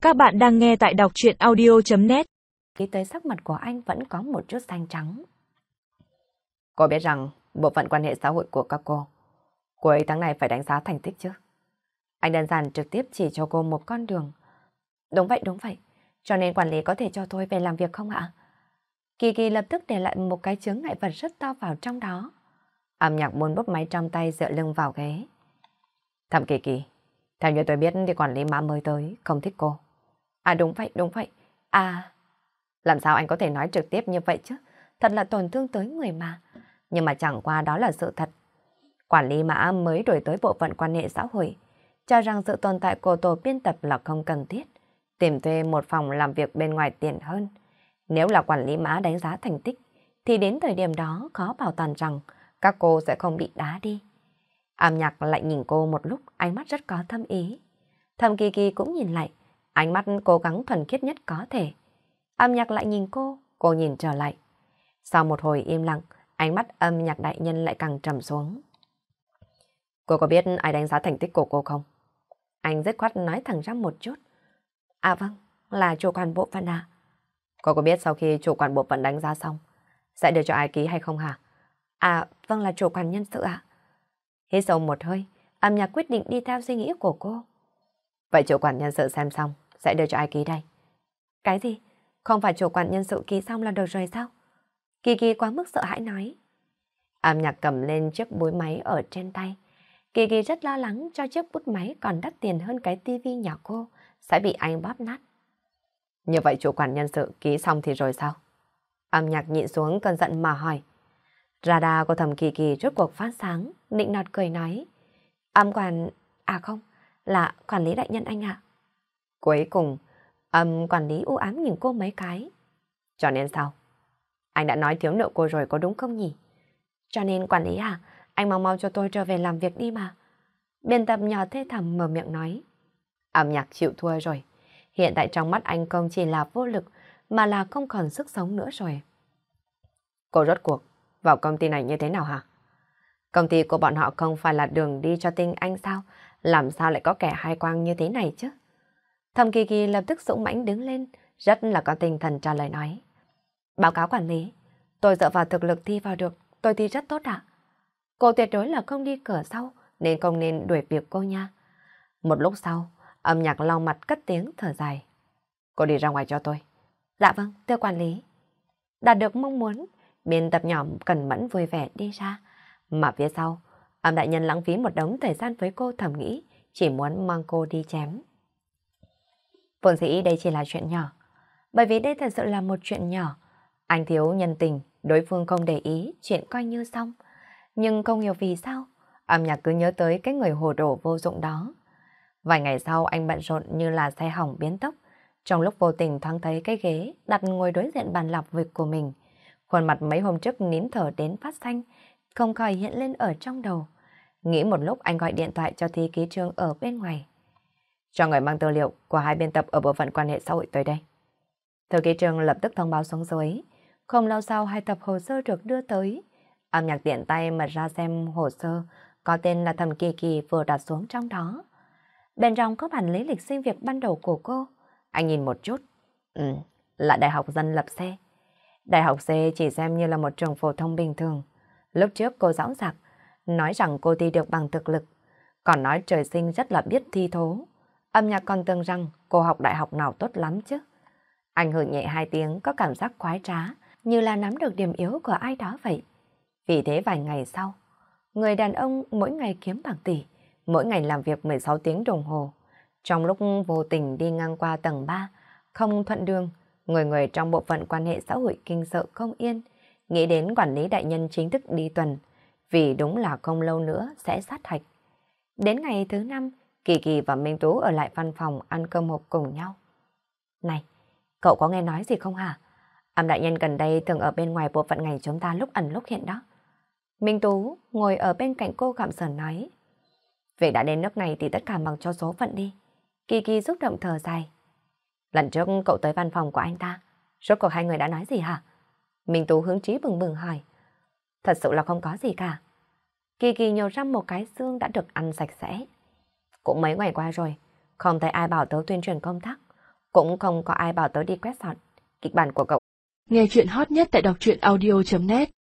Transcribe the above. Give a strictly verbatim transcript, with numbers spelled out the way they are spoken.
Các bạn đang nghe tại đọc truyện audio chấm net. Khi tới sắc mặt của anh vẫn có một chút xanh trắng. Cô biết rằng bộ phận quan hệ xã hội của các cô, cuối tháng này phải đánh giá thành tích chứ? Anh đơn giản trực tiếp chỉ cho cô một con đường. Đúng vậy, đúng vậy. Cho nên quản lý có thể cho tôi về làm việc không ạ? Kỳ Kỳ lập tức để lại một cái chướng ngại vật rất to vào trong đó. Âm Nhạc muốn búp máy trong tay dựa lưng vào ghế. Thẩm Kỳ Kỳ, theo như tôi biết thì quản lý Mã mới tới, không thích cô. À đúng vậy, đúng vậy. À, làm sao anh có thể nói trực tiếp như vậy chứ? Thật là tổn thương tới người mà. Nhưng mà chẳng qua đó là sự thật. Quản lý Mã mới đổi tới bộ phận quan hệ xã hội, cho rằng sự tồn tại của tổ biên tập là không cần thiết. Tìm thuê một phòng làm việc bên ngoài tiền hơn. Nếu là quản lý Mã đánh giá thành tích, thì đến thời điểm đó khó bảo toàn rằng các cô sẽ không bị đá đi. Âm Nhạc lại nhìn cô một lúc, ánh mắt rất có thâm ý. Thẩm Kỳ Kỳ cũng nhìn lại, ánh mắt cố gắng thuần khiết nhất có thể. Âm Nhạc lại nhìn cô, cô nhìn trở lại. Sau một hồi im lặng, ánh mắt Âm Nhạc đại nhân lại càng trầm xuống. Cô có biết ai đánh giá thành tích của cô không? Anh dứt khoát nói thẳng ra một chút. À vâng, là chủ quản bộ phận à? Cô có biết sau khi chủ quản bộ phận đánh giá xong, sẽ đưa cho ai ký hay không hả? À vâng, là chủ quản nhân sự ạ. Hít sâu một hơi, Âm Nhạc quyết định đi theo suy nghĩ của cô. Vậy chủ quản nhân sự xem xong, sẽ đưa cho ai ký đây? Cái gì? Không phải chủ quản nhân sự ký xong là được rồi sao? Kỳ Kỳ quá mức sợ hãi nói. Âm Nhạc cầm lên chiếc búi máy ở trên tay. Kỳ Kỳ rất lo lắng cho chiếc bút máy còn đắt tiền hơn cái tivi nhỏ cô, sẽ bị anh bóp nát. Như vậy chủ quản nhân sự ký xong thì rồi sao? Âm Nhạc nhịn xuống cơn giận mà hỏi. Radar của Thẩm Kỳ Kỳ rốt cuộc phát sáng, nịnh nọt cười nói. Âm quản... À không, là quản lý đại nhân anh ạ. Cuối cùng, âm quản lý u ám nhìn cô mấy cái. Cho nên sao? Anh đã nói thiếu nợ cô rồi có đúng không nhỉ? Cho nên quản lý à, anh mau mau cho tôi trở về làm việc đi mà. Biên tập nhỏ thê thảm mở miệng nói. Âm Nhạc chịu thua rồi. Hiện tại trong mắt anh không chỉ là vô lực, mà là không còn sức sống nữa rồi. Cô rốt cuộc vào công ty này như thế nào hả? Công ty của bọn họ không phải là đường đi cho tinh anh sao? Làm sao lại có kẻ hai quang như thế này chứ? Thẩm Kỳ Kỳ lập tức dũng mãnh đứng lên, rất là có tinh thần trả lời nói. Báo cáo quản lý, tôi dựa vào thực lực thi vào được, tôi thi rất tốt ạ. Cô tuyệt đối là không đi cửa sau, nên không nên đuổi việc cô nha. Một lúc sau, Âm Nhạc lau mặt cất tiếng thở dài. Cô đi ra ngoài cho tôi. Dạ vâng, thưa quản lý. Đạt được mong muốn, biên tập nhỏ cẩn mẫn vui vẻ đi ra. Mà phía sau, Âm đại nhân lãng phí một đống thời gian với cô thầm nghĩ, chỉ muốn mang cô đi chém. Vốn dĩ đây chỉ là chuyện nhỏ, bởi vì đây thật sự là một chuyện nhỏ. Anh thiếu nhân tình, đối phương không để ý, chuyện coi như xong. Nhưng không hiểu vì sao, Âm Nhạc cứ nhớ tới cái người hồ đồ vô dụng đó. Vài ngày sau anh bận rộn như là xe hỏng biến tốc. Trong lúc vô tình thoáng thấy cái ghế đặt ngồi đối diện bàn làm việc của mình. Khuôn mặt mấy hôm trước nín thở đến phát xanh, không khỏi hiện lên ở trong đầu. Nghĩ một lúc anh gọi điện thoại cho Thi Ký Trương ở bên ngoài. Cho người mang tư liệu của hai biên tập ở bộ phận quan hệ xã hội tới đây. Thư ký Trương lập tức thông báo xuống dưới. Không lâu sau hai tập hồ sơ được đưa tới. Âm Nhạc tiện tay mở ra xem hồ sơ có tên là Thẩm Kỳ Kỳ vừa đặt xuống trong đó. Bên trong có bản lý lịch sinh việc ban đầu của cô. Anh nhìn một chút. Ừ, là Đại học Dân lập C. Đại học C chỉ xem như là một trường phổ thông bình thường. Lúc trước cô dõng dạc, nói rằng cô thi được bằng thực lực. Còn nói trời sinh rất là biết thi thố. Âm Nhạc còn tưởng rằng cô học đại học nào tốt lắm chứ. Anh hừ nhẹ hai tiếng có cảm giác khoái trá, như là nắm được điểm yếu của ai đó vậy. Vì thế vài ngày sau, người đàn ông mỗi ngày kiếm bạc tỷ, mỗi ngày làm việc mười sáu tiếng đồng hồ. Trong lúc vô tình đi ngang qua tầng ba, không thuận đường, người người trong bộ phận quan hệ xã hội kinh sợ không yên, nghĩ đến quản lý đại nhân chính thức đi tuần, vì đúng là không lâu nữa sẽ sát hạch. Đến ngày thứ năm, Kỳ Kỳ và Minh Tú ở lại văn phòng ăn cơm hộp cùng nhau. Này, cậu có nghe nói gì không hả? Âm đại nhân gần đây thường ở bên ngoài bộ phận ngành chúng ta lúc ẩn lúc hiện đó. Minh Tú ngồi ở bên cạnh cô gặm sờn nói. Việc đã đến nước này thì tất cả mặc cho số phận đi. Kỳ Kỳ xúc động thở dài. Lần trước cậu tới văn phòng của anh ta, rốt cuộc hai người đã nói gì hả? Minh Tú hứng chí bừng bừng hỏi. Thật sự là không có gì cả. Kỳ Kỳ nhổ ra một cái xương đã được ăn sạch sẽ. Cũng mấy ngày qua rồi, không thấy ai bảo tớ tuyên truyền công tác. cũng không có ai bảo tớ đi quét dọn. Kịch bản của cậu. Nghe chuyện hot nhất tại đọc truyện audio chấm net